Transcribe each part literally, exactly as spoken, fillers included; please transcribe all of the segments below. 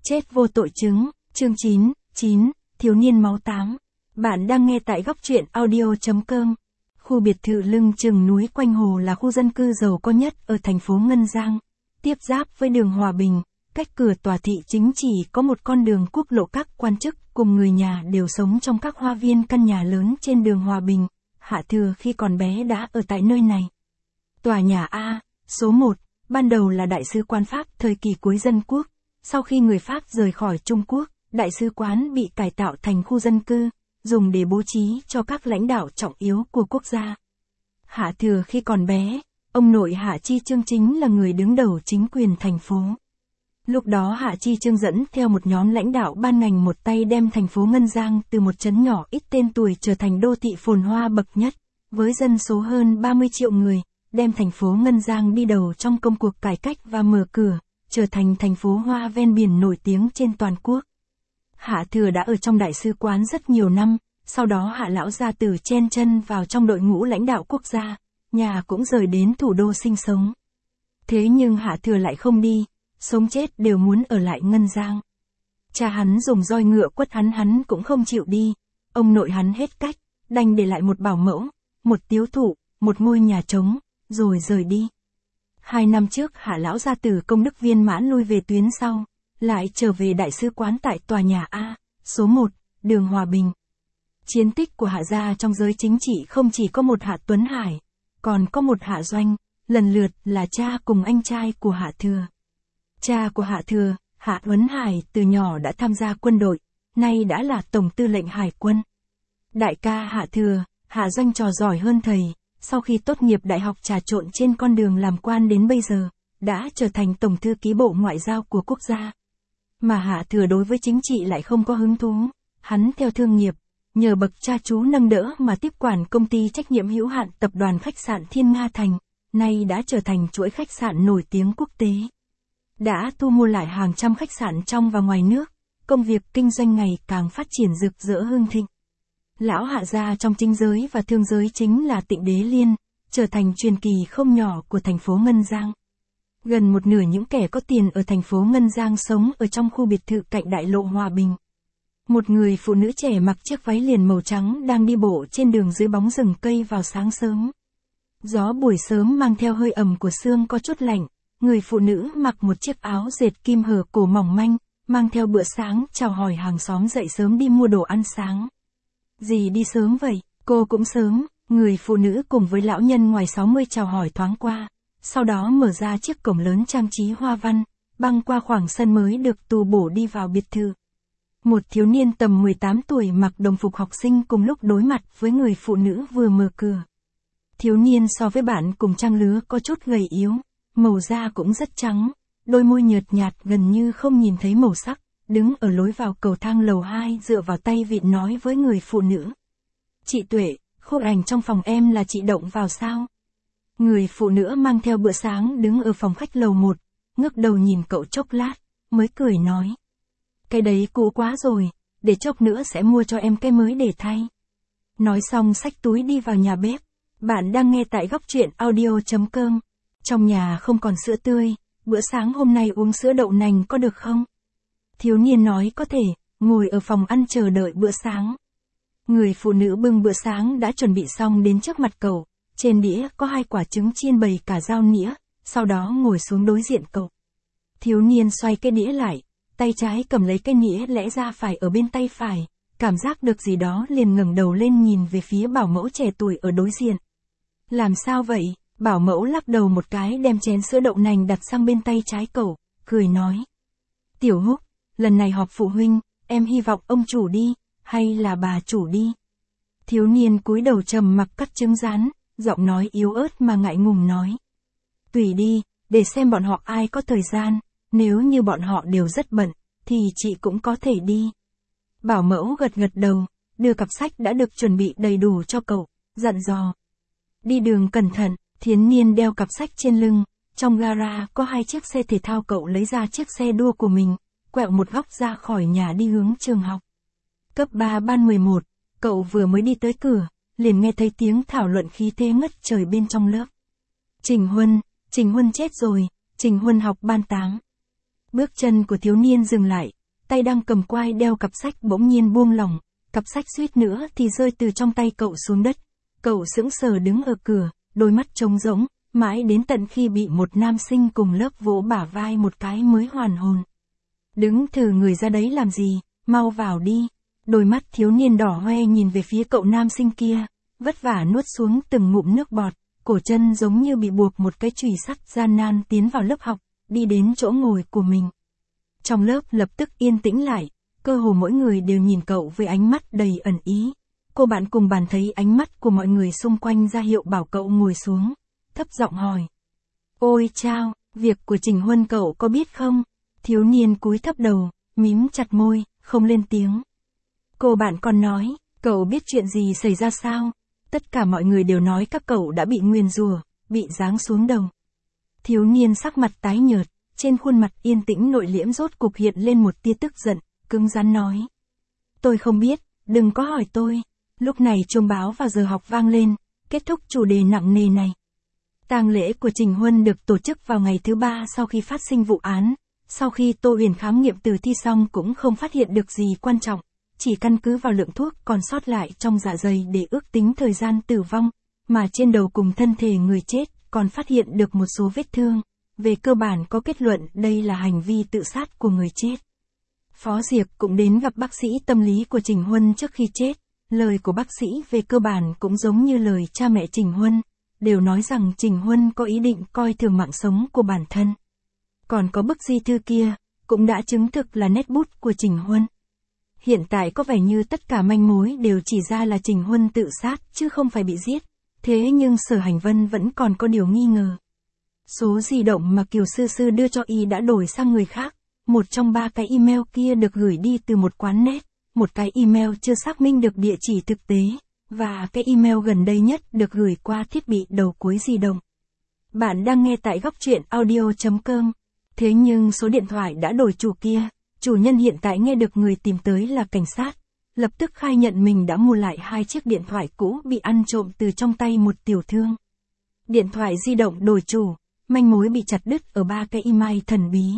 Chết vô tội chứng, chương chín, chín, thiếu niên máu tám. Bạn đang nghe tại góc truyện audio.com. Khu biệt thự lưng chừng núi quanh hồ là khu dân cư giàu có nhất ở thành phố Ngân Giang. Tiếp giáp với đường Hòa Bình, cách cửa tòa thị chính chỉ có một con đường quốc lộ. Các quan chức cùng người nhà đều sống trong các hoa viên căn nhà lớn trên đường Hòa Bình. Hạ Thừa khi còn bé đã ở tại nơi này. Tòa nhà A, số một, ban đầu là đại sứ quán Pháp thời kỳ cuối dân quốc. Sau khi người Pháp rời khỏi Trung Quốc, đại sứ quán bị cải tạo thành khu dân cư, dùng để bố trí cho các lãnh đạo trọng yếu của quốc gia. Hạ Thừa khi còn bé, ông nội Hạ Chi Chương chính là người đứng đầu chính quyền thành phố. Lúc đó Hạ Chi Chương dẫn theo một nhóm lãnh đạo ban ngành một tay đem thành phố Ngân Giang từ một trấn nhỏ ít tên tuổi trở thành đô thị phồn hoa bậc nhất, với dân số hơn ba mươi triệu người, đem thành phố Ngân Giang đi đầu trong công cuộc cải cách và mở cửa, trở thành thành phố hoa ven biển nổi tiếng trên toàn quốc. Hạ Thừa đã ở trong đại sứ quán rất nhiều năm, sau đó Hạ lão gia tử chen chân vào trong đội ngũ lãnh đạo quốc gia, nhà cũng rời đến thủ đô sinh sống. Thế nhưng Hạ Thừa lại không đi, sống chết đều muốn ở lại Ngân Giang. Cha hắn dùng roi ngựa quất hắn hắn cũng không chịu đi, ông nội hắn hết cách, đành để lại một bảo mẫu, một tiếu thụ, một ngôi nhà trống, rồi rời đi. Hai năm trước Hạ lão gia tử công đức viên mãn lui về tuyến sau, lại trở về đại sứ quán tại tòa nhà A, số một, đường Hòa Bình. Chiến tích của Hạ gia trong giới chính trị không chỉ có một Hạ Tuấn Hải, còn có một Hạ Doanh, lần lượt là cha cùng anh trai của Hạ Thừa. Cha của Hạ Thừa, Hạ Tuấn Hải từ nhỏ đã tham gia quân đội, nay đã là tổng tư lệnh hải quân. Đại ca Hạ Thừa, Hạ Doanh trò giỏi hơn thầy, sau khi tốt nghiệp đại học trà trộn trên con đường làm quan đến bây giờ, đã trở thành tổng thư ký Bộ Ngoại giao của quốc gia. Mà Hạ Thừa đối với chính trị lại không có hứng thú, hắn theo thương nghiệp, nhờ bậc cha chú nâng đỡ mà tiếp quản công ty trách nhiệm hữu hạn tập đoàn khách sạn Thiên Nga Thành, nay đã trở thành chuỗi khách sạn nổi tiếng quốc tế. Đã thu mua lại hàng trăm khách sạn trong và ngoài nước, công việc kinh doanh ngày càng phát triển rực rỡ hưng thịnh. Lão Hạ gia trong chính giới và thương giới chính là Tịnh Đế Liên, trở thành truyền kỳ không nhỏ của thành phố Ngân Giang. Gần một nửa những kẻ có tiền ở thành phố Ngân Giang sống ở trong khu biệt thự cạnh đại lộ Hòa Bình. Một người phụ nữ trẻ mặc chiếc váy liền màu trắng đang đi bộ trên đường dưới bóng rừng cây vào sáng sớm. Gió buổi sớm mang theo hơi ẩm của sương có chút lạnh, người phụ nữ mặc một chiếc áo dệt kim hở cổ mỏng manh, mang theo bữa sáng chào hỏi hàng xóm dậy sớm đi mua đồ ăn sáng. Dì đi sớm vậy, cô cũng sớm, người phụ nữ cùng với lão nhân ngoài sáu mươi chào hỏi thoáng qua, sau đó mở ra chiếc cổng lớn trang trí hoa văn, băng qua khoảng sân mới được tu bổ đi vào biệt thự. Một thiếu niên tầm mười tám tuổi mặc đồng phục học sinh cùng lúc đối mặt với người phụ nữ vừa mở cửa. Thiếu niên so với bạn cùng trang lứa có chút gầy yếu, màu da cũng rất trắng, đôi môi nhợt nhạt gần như không nhìn thấy màu sắc, đứng ở lối vào cầu thang lầu hai dựa vào tay vịn nói với người phụ nữ. Chị Tuệ, khung ảnh trong phòng em là chị động vào sao? Người phụ nữ mang theo bữa sáng đứng ở phòng khách lầu một, ngước đầu nhìn cậu chốc lát, mới cười nói. Cái đấy cũ quá rồi, để chốc nữa sẽ mua cho em cái mới để thay. Nói xong xách túi đi vào nhà bếp. Bạn đang nghe tại góc truyện audio.com. Trong nhà không còn sữa tươi, bữa sáng hôm nay uống sữa đậu nành có được không? Thiếu niên nói có thể, ngồi ở phòng ăn chờ đợi bữa sáng. Người phụ nữ bưng bữa sáng đã chuẩn bị xong đến trước mặt cậu, trên đĩa có hai quả trứng chiên bày cả dao nĩa, sau đó ngồi xuống đối diện cậu. Thiếu niên xoay cái đĩa lại, tay trái cầm lấy cái nĩa lẽ ra phải ở bên tay phải, cảm giác được gì đó liền ngẩng đầu lên nhìn về phía bảo mẫu trẻ tuổi ở đối diện. Làm sao vậy? Bảo mẫu lắc đầu một cái đem chén sữa đậu nành đặt sang bên tay trái cậu, cười nói. Tiểu Húc, lần này họp phụ huynh, em hy vọng ông chủ đi, hay là bà chủ đi? Thiếu niên cúi đầu trầm mặc cắt trứng rán, giọng nói yếu ớt mà ngại ngùng nói. Tùy đi, để xem bọn họ ai có thời gian, nếu như bọn họ đều rất bận, thì chị cũng có thể đi. Bảo mẫu gật gật đầu, đưa cặp sách đã được chuẩn bị đầy đủ cho cậu, dặn dò. Đi đường cẩn thận. Thiếu niên đeo cặp sách trên lưng, trong gara có hai chiếc xe thể thao, cậu lấy ra chiếc xe đua của mình, quẹo một góc ra khỏi nhà đi hướng trường học. Cấp ba ban mười một, cậu vừa mới đi tới cửa, liền nghe thấy tiếng thảo luận khí thế ngất trời bên trong lớp. Trình Huân, Trình Huân chết rồi, Trình Huân học ban tám. Bước chân của thiếu niên dừng lại, tay đang cầm quai đeo cặp sách bỗng nhiên buông lỏng, cặp sách suýt nữa thì rơi từ trong tay cậu xuống đất. Cậu sững sờ đứng ở cửa, đôi mắt trống rỗng, mãi đến tận khi bị một nam sinh cùng lớp vỗ bả vai một cái mới hoàn hồn. Đứng thừ người ra đấy làm gì, mau vào đi. Đôi mắt thiếu niên đỏ hoe nhìn về phía cậu nam sinh kia, vất vả nuốt xuống từng ngụm nước bọt, cổ chân giống như bị buộc một cái chùy sắt, gian nan tiến vào lớp học, đi đến chỗ ngồi của mình. Trong lớp lập tức yên tĩnh lại, cơ hồ mỗi người đều nhìn cậu với ánh mắt đầy ẩn ý. Cô bạn cùng bàn thấy ánh mắt của mọi người xung quanh ra hiệu bảo cậu ngồi xuống, thấp giọng hỏi. Ôi chao, việc của Trình Huân cậu có biết không? Thiếu niên cúi thấp đầu, mím chặt môi, không lên tiếng. Cô bạn còn nói, cậu biết chuyện gì xảy ra sao? Tất cả mọi người đều nói các cậu đã bị nguyền rủa, bị giáng xuống đầu. Thiếu niên sắc mặt tái nhợt, trên khuôn mặt yên tĩnh nội liễm rốt cục hiện lên một tia tức giận, cứng rắn nói. Tôi không biết, đừng có hỏi tôi. Lúc này chuông báo vào giờ học vang lên, kết thúc chủ đề nặng nề này. Tang lễ của Trình Huân được tổ chức vào ngày thứ ba sau khi phát sinh vụ án. Sau khi Tô Huyền khám nghiệm tử thi xong cũng không phát hiện được gì quan trọng, chỉ căn cứ vào lượng thuốc còn sót lại trong dạ dày để ước tính thời gian tử vong, mà trên đầu cùng thân thể người chết còn phát hiện được một số vết thương. Về cơ bản có kết luận đây là hành vi tự sát của người chết. Phó Diệp cũng đến gặp bác sĩ tâm lý của Trình Huân trước khi chết. Lời của bác sĩ về cơ bản cũng giống như lời cha mẹ Trình Huân, đều nói rằng Trình Huân có ý định coi thường mạng sống của bản thân. Còn có bức di thư kia, cũng đã chứng thực là nét bút của Trình Huân. Hiện tại có vẻ như tất cả manh mối đều chỉ ra là Trình Huân tự sát chứ không phải bị giết, thế nhưng Sở Hành Vân vẫn còn có điều nghi ngờ. Số di động mà Kiều Sư Sư đưa cho y đã đổi sang người khác, một trong ba cái email kia được gửi đi từ một quán net, một cái email chưa xác minh được địa chỉ thực tế, và cái email gần đây nhất được gửi qua thiết bị đầu cuối di động. Bạn đang nghe tại góc truyện audio chấm com. Thế nhưng số điện thoại đã đổi chủ kia, chủ nhân hiện tại nghe được người tìm tới là cảnh sát, lập tức khai nhận mình đã mua lại hai chiếc điện thoại cũ bị ăn trộm từ trong tay một tiểu thương. Điện thoại di động đổi chủ, manh mối bị chặt đứt ở ba cái email thần bí.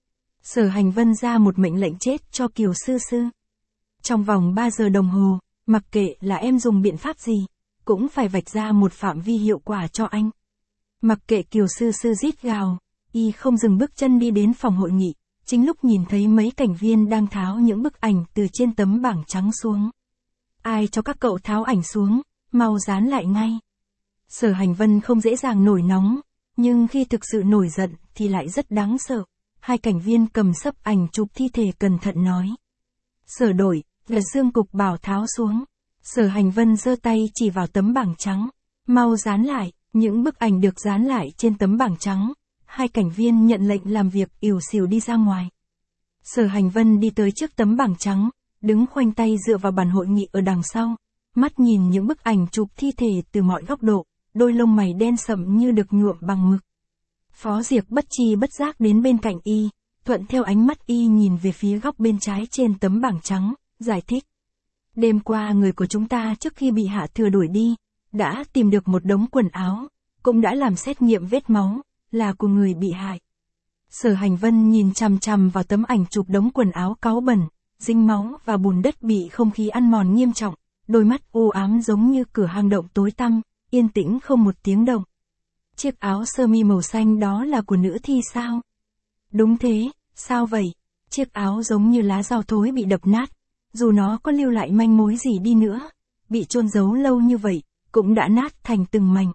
Sở Hành Vân ra một mệnh lệnh chết cho Kiều Sư Sư. Trong vòng ba giờ đồng hồ, mặc kệ là em dùng biện pháp gì, cũng phải vạch ra một phạm vi hiệu quả cho anh. Mặc kệ Kiều Sư Sư rít gào, y không dừng bước chân đi đến phòng hội nghị, chính lúc nhìn thấy mấy cảnh viên đang tháo những bức ảnh từ trên tấm bảng trắng xuống. Ai cho các cậu tháo ảnh xuống, mau dán lại ngay. Sở Hành Vân không dễ dàng nổi nóng, nhưng khi thực sự nổi giận thì lại rất đáng sợ. Hai cảnh viên cầm sấp ảnh chụp thi thể cẩn thận nói. Sở đội, là Dương Cục bảo tháo xuống. Sở Hành Vân giơ tay chỉ vào tấm bảng trắng. Mau dán lại, những bức ảnh được dán lại trên tấm bảng trắng. Hai cảnh viên nhận lệnh làm việc ỉu xìu đi ra ngoài. Sở Hành Vân đi tới trước tấm bảng trắng, đứng khoanh tay dựa vào bàn hội nghị ở đằng sau. Mắt nhìn những bức ảnh chụp thi thể từ mọi góc độ, đôi lông mày đen sậm như được nhuộm bằng mực. Phó Diệp bất chi bất giác đến bên cạnh y, thuận theo ánh mắt y nhìn về phía góc bên trái trên tấm bảng trắng, giải thích. Đêm qua người của chúng ta trước khi bị Hạ Thừa đuổi đi, đã tìm được một đống quần áo, cũng đã làm xét nghiệm vết máu, là của người bị hại. Sở Hành Vân nhìn chằm chằm vào tấm ảnh chụp đống quần áo cáu bẩn, dính máu và bùn đất bị không khí ăn mòn nghiêm trọng, đôi mắt u ám giống như cửa hang động tối tăm, yên tĩnh không một tiếng động. Chiếc áo sơ mi màu xanh đó là của nữ thi sao? Đúng thế, sao vậy? Chiếc áo giống như lá rau thối bị đập nát, dù nó có lưu lại manh mối gì đi nữa, bị chôn giấu lâu như vậy, cũng đã nát thành từng mảnh.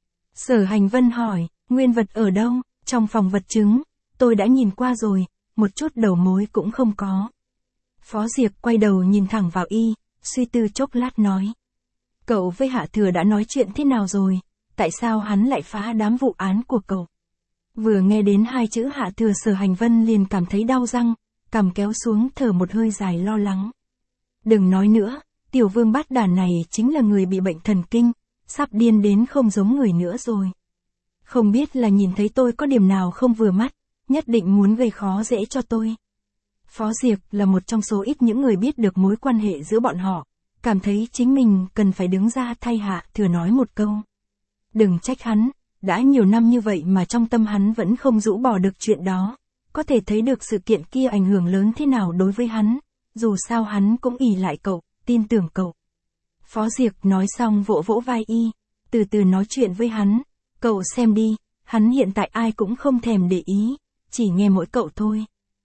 Sở Hành Vân hỏi, nguyên vật ở đâu? Trong phòng vật chứng, tôi đã nhìn qua rồi, một chút đầu mối cũng không có. Phó Diệp quay đầu nhìn thẳng vào y, suy tư chốc lát nói. Cậu với Hạ Thừa đã nói chuyện thế nào rồi? Tại sao hắn lại phá đám vụ án của cậu? Vừa nghe đến hai chữ Hạ Thừa, Sở Hành Vân liền cảm thấy đau răng, cằm kéo xuống thở một hơi dài lo lắng. Đừng nói nữa, tiểu vương bát đản này chính là người bị bệnh thần kinh, sắp điên đến không giống người nữa rồi. Không biết là nhìn thấy tôi có điểm nào không vừa mắt, nhất định muốn gây khó dễ cho tôi. Phó Diệp là một trong số ít những người biết được mối quan hệ giữa bọn họ, cảm thấy chính mình cần phải đứng ra thay Hạ Thừa nói một câu. Đừng trách hắn, đã nhiều năm như vậy mà trong tâm hắn vẫn không rũ bỏ được chuyện đó. có thể thấy được sự kiện kia ảnh hưởng lớn thế nào đối với hắn, dù sao hắn cũng ỷ lại cậu, tin tưởng cậu. Phó Diệc nói xong vỗ vỗ vai y, từ từ nói chuyện với hắn, cậu xem đi, hắn hiện tại ai cũng không thèm để ý, chỉ nghe mỗi cậu thôi.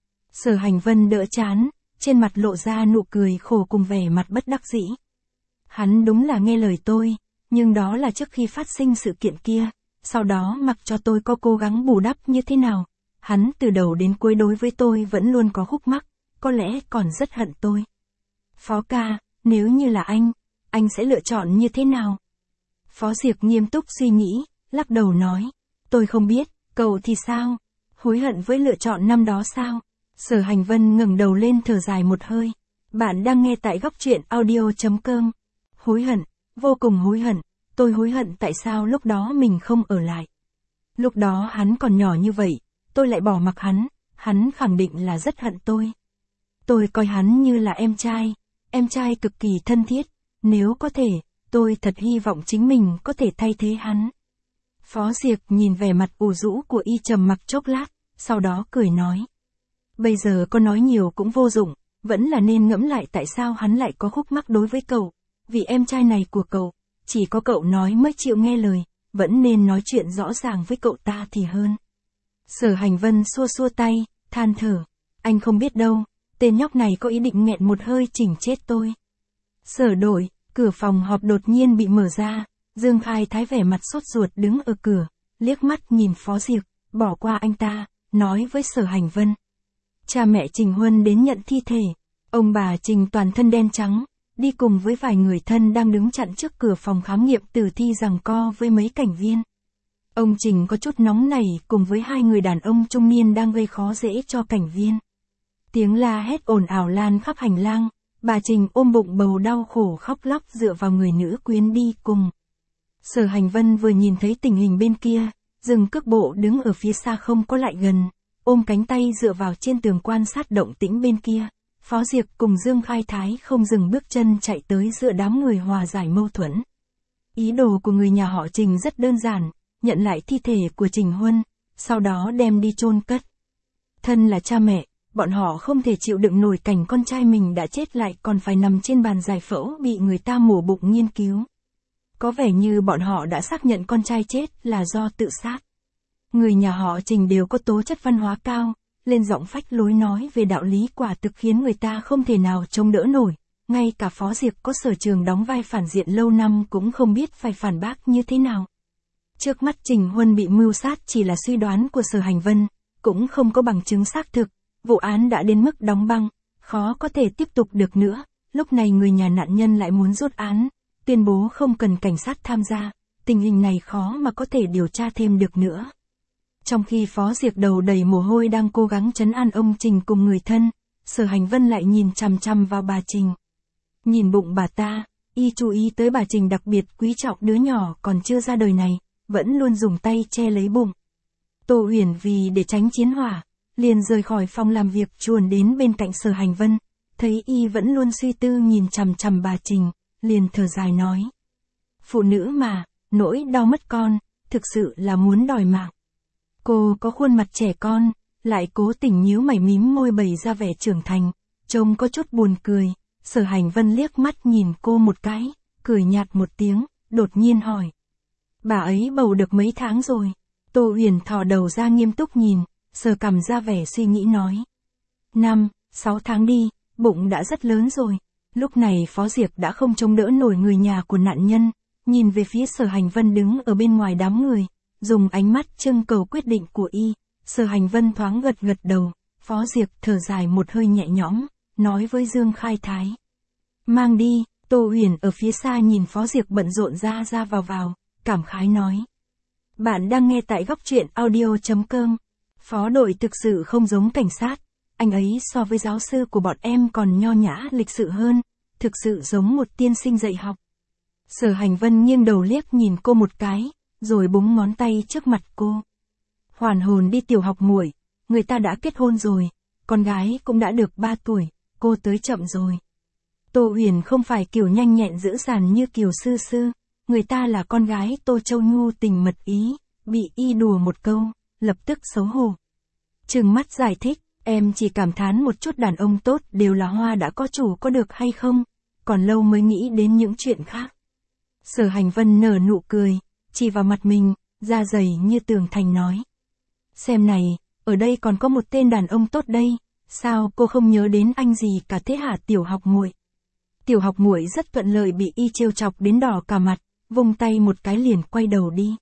Sở Hành Vân đỡ chán, trên mặt lộ ra nụ cười khổ cùng vẻ mặt bất đắc dĩ. Hắn đúng là nghe lời tôi, nhưng đó là trước khi phát sinh sự kiện kia, sau đó mặc cho tôi có cố gắng bù đắp như thế nào. Hắn từ đầu đến cuối đối với tôi vẫn luôn có khúc mắc, có lẽ còn rất hận tôi. Phó ca, nếu như là anh, anh sẽ lựa chọn như thế nào? Phó Diệc nghiêm túc suy nghĩ, lắc đầu nói, tôi không biết, cậu thì sao? Hối hận với lựa chọn năm đó sao? Sở Hành Vân ngẩng đầu lên thở dài một hơi. Bạn đang nghe tại góc truyện audio chấm com. Hối hận, vô cùng hối hận, tôi hối hận tại sao lúc đó mình không ở lại. Lúc đó hắn còn nhỏ như vậy, tôi lại bỏ mặc hắn, hắn khẳng định là rất hận tôi. Tôi coi hắn như là em trai, em trai cực kỳ thân thiết, nếu có thể, tôi thật hy vọng chính mình có thể thay thế hắn. Phó Diệc nhìn vẻ mặt ủ rũ của y trầm mặc chốc lát, sau đó cười nói. Bây giờ có nói nhiều cũng vô dụng, vẫn là nên ngẫm lại tại sao hắn lại có khúc mắc đối với cậu, vì em trai này của cậu, chỉ có cậu nói mới chịu nghe lời, vẫn nên nói chuyện rõ ràng với cậu ta thì hơn. Sở Hành Vân xua xua tay, than thở, anh không biết đâu, tên nhóc này có ý định nghẹn một hơi chỉnh chết tôi. Sở Đội, cửa phòng họp đột nhiên bị mở ra, Dương Khai Thái vẻ mặt sốt ruột đứng ở cửa, liếc mắt nhìn Phó Diệc, bỏ qua anh ta, nói với Sở Hành Vân. Cha mẹ Trình Huân đến nhận thi thể, ông bà Trình toàn thân đen trắng, đi cùng với vài người thân đang đứng chặn trước cửa phòng khám nghiệm tử thi giằng co với mấy cảnh viên. Ông Trình có chút nóng nảy cùng với hai người đàn ông trung niên đang gây khó dễ cho cảnh viên. Tiếng la hét ồn ào lan khắp hành lang, bà Trình ôm bụng bầu đau khổ khóc lóc dựa vào người nữ quyến đi cùng. Sở Hành Vân vừa nhìn thấy tình hình bên kia, dừng cước bộ đứng ở phía xa không có lại gần, ôm cánh tay dựa vào trên tường quan sát động tĩnh bên kia. Phó Diệc cùng Dương Khai Thái không dừng bước chân chạy tới giữa đám người hòa giải mâu thuẫn. Ý đồ của người nhà họ Trình rất đơn giản, nhận lại thi thể của Trình Huân, sau đó đem đi chôn cất. Thân là cha mẹ, bọn họ không thể chịu đựng nổi cảnh con trai mình đã chết lại còn phải nằm trên bàn giải phẫu bị người ta mổ bụng nghiên cứu. Có vẻ như bọn họ đã xác nhận con trai chết là do tự sát. Người nhà họ Trình đều có tố chất văn hóa cao, lên giọng phách lối nói về đạo lý quả thực khiến người ta không thể nào trông đỡ nổi. Ngay cả Phó Diệc có sở trường đóng vai phản diện lâu năm cũng không biết phải phản bác như thế nào. Trước mắt Trình Huân bị mưu sát chỉ là suy đoán của Sở Hành Vân, cũng không có bằng chứng xác thực, vụ án đã đến mức đóng băng, khó có thể tiếp tục được nữa. Lúc này người nhà nạn nhân lại muốn rút án, tuyên bố không cần cảnh sát tham gia, tình hình này khó mà có thể điều tra thêm được nữa. Trong khi Phó Diệc đầu đầy mồ hôi đang cố gắng trấn an ông Trình cùng người thân, Sở Hành Vân lại nhìn chằm chằm vào bà Trình. Nhìn bụng bà ta, y chú ý tới bà Trình đặc biệt quý trọng đứa nhỏ còn chưa ra đời này, vẫn luôn dùng tay che lấy bụng. Tô Huyền vì để tránh chiến hỏa, liền rời khỏi phòng làm việc chuồn đến bên cạnh Sở Hành Vân, thấy y vẫn luôn suy tư nhìn chằm chằm bà Trình, liền thở dài nói. Phụ nữ mà, nỗi đau mất con, thực sự là muốn đòi mạng. Cô có khuôn mặt trẻ con, lại cố tình nhíu mày mím môi bày ra vẻ trưởng thành, trông có chút buồn cười. Sở Hành Vân liếc mắt nhìn cô một cái, cười nhạt một tiếng, đột nhiên hỏi. Bà ấy bầu được mấy tháng rồi? Tô Huyền thò đầu ra nghiêm túc nhìn, sờ cằm ra vẻ suy nghĩ nói. Năm, sáu tháng đi, bụng đã rất lớn rồi. Lúc này Phó Diệc đã không chống đỡ nổi người nhà của nạn nhân, nhìn về phía Sở Hành Vân đứng ở bên ngoài đám người, dùng ánh mắt trưng cầu quyết định của y. Sở Hành Vân thoáng gật gật đầu, Phó Diệc thở dài một hơi nhẹ nhõm, nói với Dương Khai Thái. Mang đi. Tô Huyền ở phía xa nhìn Phó Diệc bận rộn ra ra vào vào, cảm khái nói. Bạn đang nghe tại góc truyện audio chấm com. Phó Đội thực sự không giống cảnh sát, anh ấy so với giáo sư của bọn em còn nho nhã lịch sự hơn, thực sự giống một tiên sinh dạy học. Sở Hành Vân nghiêng đầu liếc nhìn cô một cái, rồi búng ngón tay trước mặt cô. Hoàn hồn đi tiểu học muội, người ta đã kết hôn rồi, con gái cũng đã được ba tuổi, cô tới chậm rồi. Tô Huyền không phải kiểu nhanh nhẹn dữ dằn như Kiều Sư Sư, người ta là con gái Tô Châu Nhu tình mật ý, bị y đùa một câu, lập tức xấu hổ. Trừng mắt giải thích, em chỉ cảm thán một chút đàn ông tốt đều là hoa đã có chủ có được hay không, còn lâu mới nghĩ đến những chuyện khác. Sở Hành Vân nở nụ cười, chỉ vào mặt mình, da dày như tường thành nói. Xem này, ở đây còn có một tên đàn ông tốt đây, sao cô không nhớ đến anh gì cả thế hả Tiểu Học muội? Tiểu Học muội rất thuận lợi bị y trêu chọc đến đỏ cả mặt, vung tay một cái liền quay đầu đi.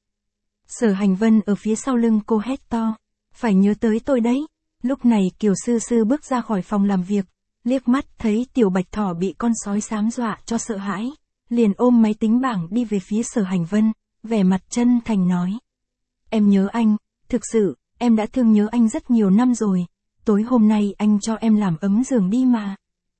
Sở Hành Vân ở phía sau lưng cô hét to, phải nhớ tới tôi đấy. Lúc này Kiều Sư Sư bước ra khỏi phòng làm việc, liếc mắt thấy Tiểu Bạch Thỏ bị con sói xám dọa cho sợ hãi, liền ôm máy tính bảng đi về phía Sở Hành Vân, vẻ mặt chân thành nói. Em nhớ anh, thực sự, em đã thương nhớ anh rất nhiều năm rồi, tối hôm nay anh cho em làm ấm giường đi mà.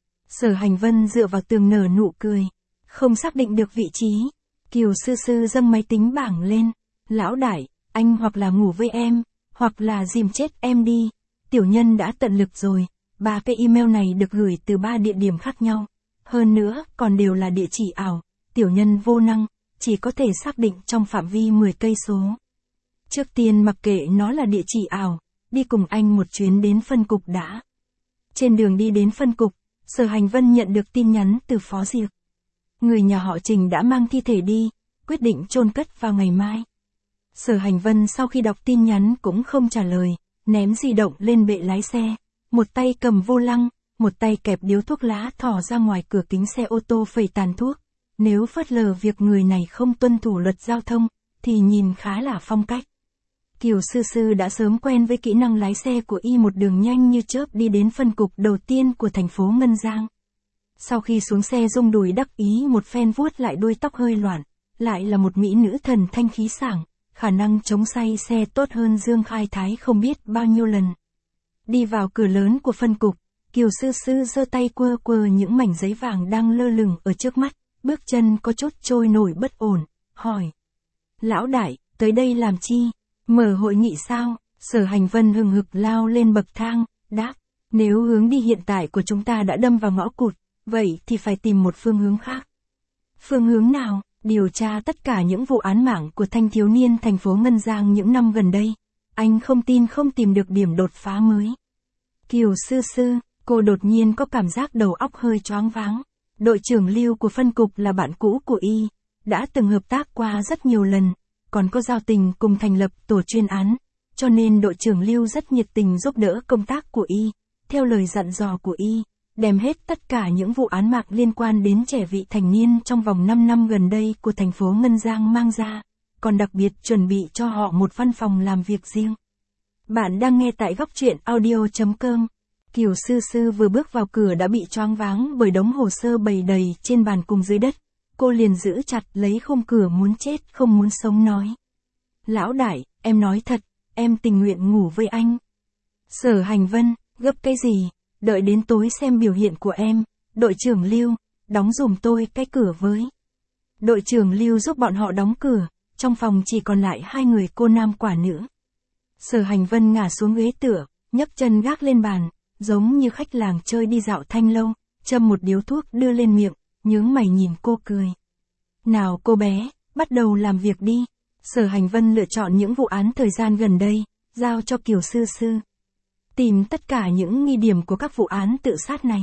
Sở Hành Vân dựa vào tường nở nụ cười, không xác định được vị trí. Kiều Sư Sư dâng máy tính bảng lên, lão đại, anh hoặc là ngủ với em, hoặc là dìm chết em đi. Tiểu nhân đã tận lực rồi, ba cái email này được gửi từ ba địa điểm khác nhau. Hơn nữa, còn đều là địa chỉ ảo, tiểu nhân vô năng, chỉ có thể xác định trong phạm vi mười cây số. Trước tiên mặc kệ nó là địa chỉ ảo, đi cùng anh một chuyến đến phân cục đã. Trên đường đi đến phân cục, Sở Hành Vân nhận được tin nhắn từ Phó Diệp. Người nhà họ Trình đã mang thi thể đi, quyết định chôn cất vào ngày mai. Sở Hành Vân sau khi đọc tin nhắn cũng không trả lời, ném di động lên bệ lái xe, một tay cầm vô lăng, một tay kẹp điếu thuốc lá thò ra ngoài cửa kính xe ô tô phẩy tàn thuốc. Nếu phớt lờ việc người này không tuân thủ luật giao thông, thì nhìn khá là phong cách. Kiều Sư Sư đã sớm quen với kỹ năng lái xe của y, một đường nhanh như chớp đi đến phân cục đầu tiên của thành phố Ngân Giang. Sau khi xuống xe rung đùi đắc ý một phen vuốt lại đuôi tóc hơi loạn, lại là một mỹ nữ thần thanh khí sảng, khả năng chống say xe tốt hơn Dương Khai Thái không biết bao nhiêu lần. Đi vào cửa lớn của phân cục, Kiều Sư Sư giơ tay quơ quơ những mảnh giấy vàng đang lơ lửng ở trước mắt, bước chân có chút trôi nổi bất ổn, hỏi. Lão đại, tới đây làm chi? Mở hội nghị sao? Sở Hành Vân hừng hực lao lên bậc thang, đáp. Nếu hướng đi hiện tại của chúng ta đã đâm vào ngõ cụt, vậy thì phải tìm một phương hướng khác. Phương hướng nào? Điều tra tất cả những vụ án mạng của thanh thiếu niên thành phố Ngân Giang những năm gần đây. Anh không tin không tìm được điểm đột phá mới. Kiều Sư Sư, cô đột nhiên có cảm giác đầu óc hơi choáng váng. Đội trưởng Lưu của phân cục là bạn cũ của y, đã từng hợp tác qua rất nhiều lần, còn có giao tình cùng thành lập tổ chuyên án, cho nên đội trưởng Lưu rất nhiệt tình giúp đỡ công tác của y. Theo lời dặn dò của y, đem hết tất cả những vụ án mạng liên quan đến trẻ vị thành niên trong vòng năm năm gần đây của thành phố Ngân Giang mang ra, còn đặc biệt chuẩn bị cho họ một văn phòng làm việc riêng. Bạn đang nghe tại góc truyện audio chấm com. Kiều Sư Sư vừa bước vào cửa đã bị choáng váng bởi đống hồ sơ bày đầy trên bàn cùng dưới đất. Cô liền giữ chặt lấy khung cửa muốn chết không muốn sống nói. Lão đại, em nói thật, em tình nguyện ngủ với anh. Sở Hành Vân, gấp cái gì, đợi đến tối xem biểu hiện của em. Đội trưởng Lưu, đóng dùm tôi cái cửa với. Đội trưởng Lưu giúp bọn họ đóng cửa, trong phòng chỉ còn lại hai người cô nam quả nữ. Sở Hành Vân ngả xuống ghế tựa, nhấc chân gác lên bàn, giống như khách làng chơi đi dạo thanh lâu, châm một điếu thuốc đưa lên miệng, nhướng mày nhìn cô cười. Nào cô bé, bắt đầu làm việc đi. Sở Hành Vân lựa chọn những vụ án thời gian gần đây, giao cho Kiều Sư Sư. Tìm tất cả những nghi điểm của các vụ án tự sát này.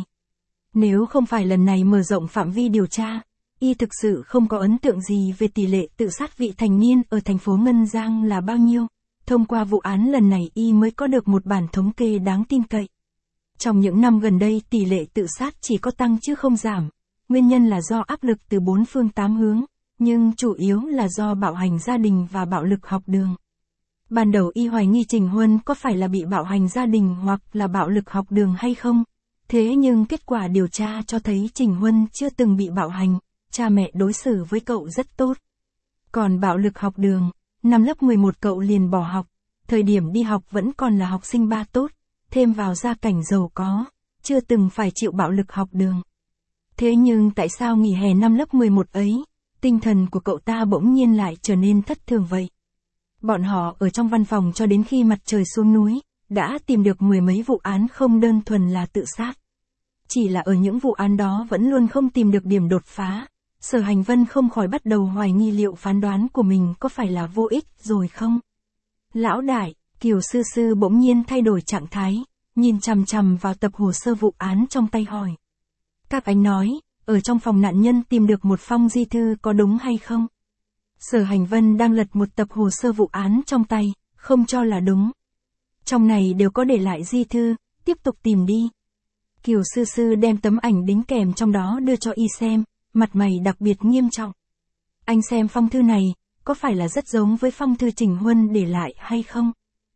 Nếu không phải lần này mở rộng phạm vi điều tra, y thực sự không có ấn tượng gì về tỷ lệ tự sát vị thành niên ở thành phố Ngân Giang là bao nhiêu. Thông qua vụ án lần này y mới có được một bản thống kê đáng tin cậy. Trong những năm gần đây tỷ lệ tự sát chỉ có tăng chứ không giảm. Nguyên nhân là do áp lực từ bốn phương tám hướng, nhưng chủ yếu là do bạo hành gia đình và bạo lực học đường. Ban đầu y hoài nghi Trình Huân có phải là bị bạo hành gia đình hoặc là bạo lực học đường hay không. Thế nhưng kết quả điều tra cho thấy Trình Huân chưa từng bị bạo hành, cha mẹ đối xử với cậu rất tốt. Còn bạo lực học đường, năm lớp mười một cậu liền bỏ học, thời điểm đi học vẫn còn là học sinh ba tốt, thêm vào gia cảnh giàu có, chưa từng phải chịu bạo lực học đường. Thế nhưng tại sao nghỉ hè năm lớp mười một ấy, tinh thần của cậu ta bỗng nhiên lại trở nên thất thường vậy? Bọn họ ở trong văn phòng cho đến khi mặt trời xuống núi, đã tìm được mười mấy vụ án không đơn thuần là tự sát. Chỉ là ở những vụ án đó vẫn luôn không tìm được điểm đột phá, Sở Hành Vân không khỏi bắt đầu hoài nghi liệu phán đoán của mình có phải là vô ích rồi không? Lão đại, Kiều Kiều Sư Sư bỗng nhiên thay đổi trạng thái, nhìn chằm chằm vào tập hồ sơ vụ án trong tay hỏi. Các anh nói, ở trong phòng nạn nhân tìm được một phong di thư có đúng hay không? Sở Hành Vân đang lật một tập hồ sơ vụ án trong tay, không cho là đúng. Trong này đều có để lại di thư, tiếp tục tìm đi. Kiều Sư Sư đem tấm ảnh đính kèm trong đó đưa cho y xem, mặt mày đặc biệt nghiêm trọng. Anh xem phong thư này, có phải là rất giống với phong thư Trình Huân để lại hay không?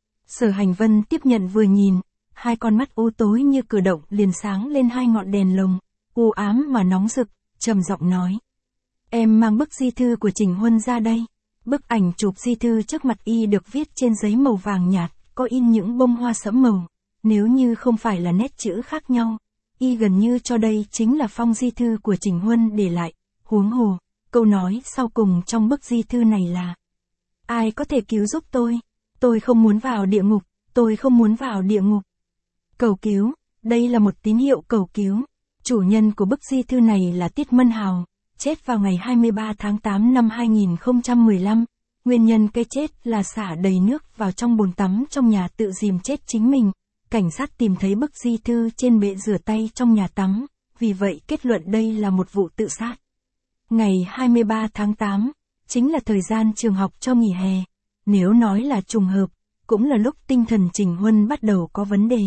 Sở Hành Vân tiếp nhận vừa nhìn, hai con mắt u tối như cử động liền sáng lên hai ngọn đèn lồng, u ám mà nóng rực, trầm giọng nói. Em mang bức di thư của Trình Huân ra đây. Bức ảnh chụp di thư trước mặt y được viết trên giấy màu vàng nhạt, có in những bông hoa sẫm màu. Nếu như không phải là nét chữ khác nhau, y gần như cho đây chính là phong di thư của Trình Huân để lại. Huống hồ, câu nói sau cùng trong bức di thư này là: ai có thể cứu giúp tôi? Tôi không muốn vào địa ngục, tôi không muốn vào địa ngục. Cầu cứu, đây là một tín hiệu cầu cứu. Chủ nhân của bức di thư này là Tiết Mân Hào, chết vào ngày hai mươi ba tháng tám năm hai nghìn không trăm mười lăm. Nguyên nhân cái chết là xả đầy nước vào trong bồn tắm trong nhà tự dìm chết chính mình. Cảnh sát tìm thấy bức di thư trên bệ rửa tay trong nhà tắm, vì vậy kết luận đây là một vụ tự sát. Ngày hai mươi ba tháng tám, chính là thời gian trường học cho nghỉ hè. Nếu nói là trùng hợp, cũng là lúc tinh thần Trình Huân bắt đầu có vấn đề.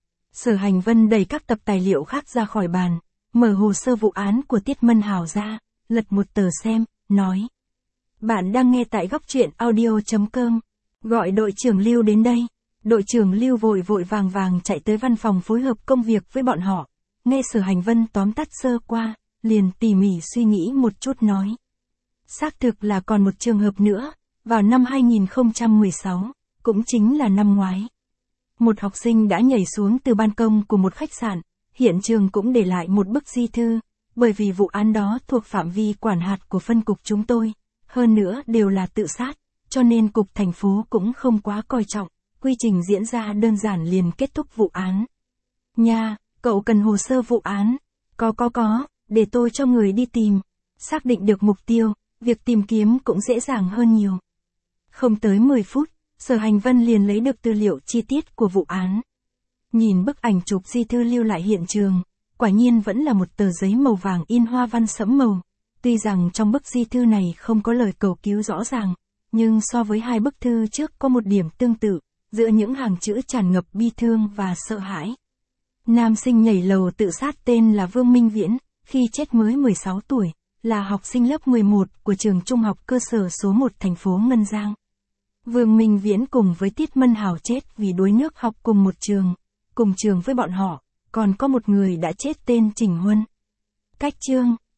Sở Hành Vân đẩy các tập tài liệu khác ra khỏi bàn, mở hồ sơ vụ án của Tiết Mân Hào ra, lật một tờ xem, nói. Bạn đang nghe tại góc truyện audio chấm com. Gọi đội trưởng Lưu đến đây. Đội trưởng Lưu vội vội vàng vàng chạy tới văn phòng phối hợp công việc với bọn họ. Nghe Sở Hành Vân tóm tắt sơ qua, liền tỉ mỉ suy nghĩ một chút nói. Xác thực là còn một trường hợp nữa, vào năm hai nghìn không trăm mười sáu, cũng chính là năm ngoái. Một học sinh đã nhảy xuống từ ban công của một khách sạn, hiện trường cũng để lại một bức di thư, bởi vì vụ án đó thuộc phạm vi quản hạt của phân cục chúng tôi, hơn nữa đều là tự sát, cho nên cục thành phố cũng không quá coi trọng, quy trình diễn ra đơn giản liền kết thúc vụ án. Nha, cậu cần hồ sơ vụ án? Có có có, để tôi cho người đi tìm. Xác định được mục tiêu, việc tìm kiếm cũng dễ dàng hơn nhiều. Không tới mười phút, Sở Hành Vân liền lấy được tư liệu chi tiết của vụ án. Nhìn bức ảnh chụp di thư lưu lại hiện trường, quả nhiên vẫn là một tờ giấy màu vàng in hoa văn sẫm màu. Tuy rằng trong bức di thư này không có lời cầu cứu rõ ràng, nhưng so với hai bức thư trước có một điểm tương tự, giữa những hàng chữ tràn ngập bi thương và sợ hãi. Nam sinh nhảy lầu tự sát tên là Vương Minh Viễn, khi chết mới mười sáu tuổi, là học sinh lớp mười một của trường trung học cơ sở số một thành phố Ngân Giang. Vương Minh Viễn cùng với Tiết Mân Hào chết vì đuối nước học cùng một trường, cùng trường với bọn họ, còn có một người đã chết tên Trình Huân. Cách chương